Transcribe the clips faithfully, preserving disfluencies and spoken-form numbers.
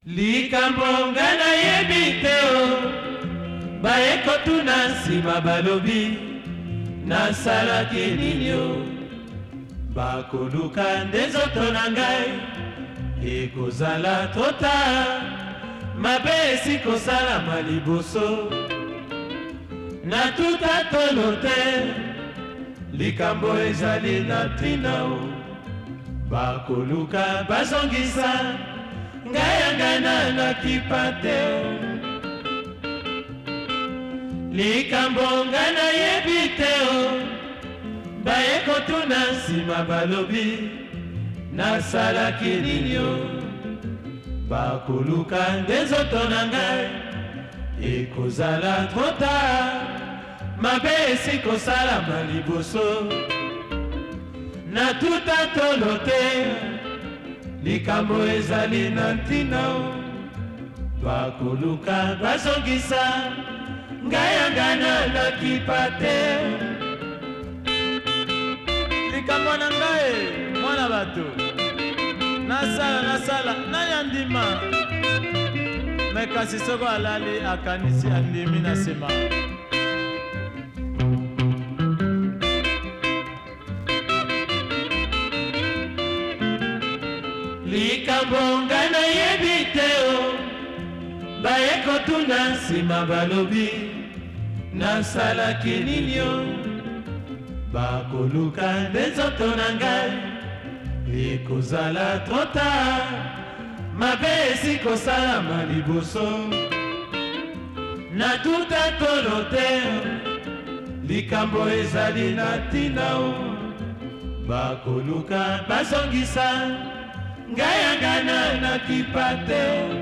likambo nga nayebi te o bayekotuna nsima balobi nasalaki nini o bakoluka nde nzoto na ngai ekozala tota mabe esi kosalama liboso natuta tolo te likambo ezali na ntina o bakoluka bazongisa ngai yangana nakipa te o likambo nga nayebi te o bayekotuna nsima balobi nasalaki nini o bakoluka nde nzoto na ngai ekozala trota mabe esi kosalama liboso natuta tolo te likambo ezali na ntina o bakoluka bazongisa ngai yangana nakipa te likambo na ngai mwana bato nasala nasala nani andima me kasi soko alali akanisi andimi na nsima likambo nga nayebi te o bayekotuna nsima balobi nasalaki nini o bakoluka nde nzoto na ngai ekozala trota mabe esi kosalama liboso natuta tolo te likambo ezali na ntina o bakoluka bazongisa ngai yangana nakipa te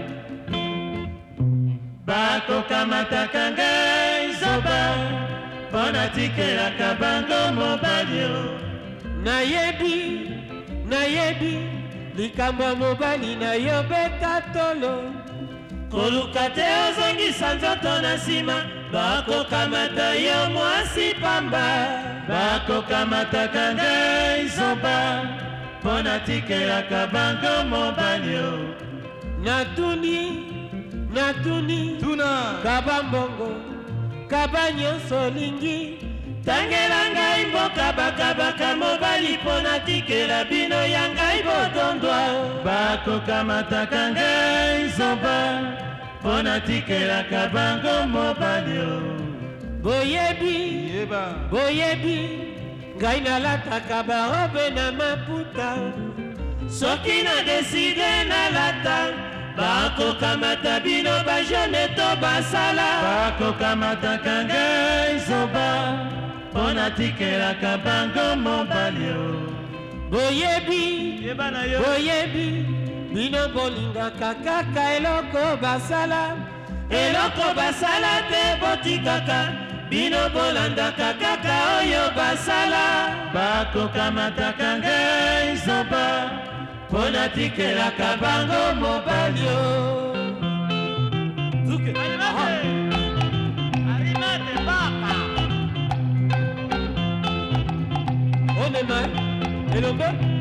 bakokamataka ngai zoba mpo natikelaka bango mobali o nayebi nayebi likambo ya mobali na yo beta tolo koluka te ozongisa nzoto na nsima bakokamata yo mwasi pamba bakokamataka ngai zoba mpo natikelaka bango mobali o natuni natuni tuna kaba mbongo kaba nyonso olingi tangela ngai mboka bakabaka mobali mpo natikela bino ya ngai bodondwa bakokamataka ngai zoba mpo natikelaka bango mobali o boyebi yeba boyebi ngai nalataka barobe na maputa soki na deside nalata bakokamata bino bajene to basala bakokamataka ngai zoba mpo natikelaka bango mobali o boyebi yeba na yo boyebi bino bolingaka kaka eloko basala eloko basala te botikaka bino bolandaka kaka oyo basala bakokamataka ngai zoba mpo natikelaka bango mobali o zuke alimate alimate baka onema elombe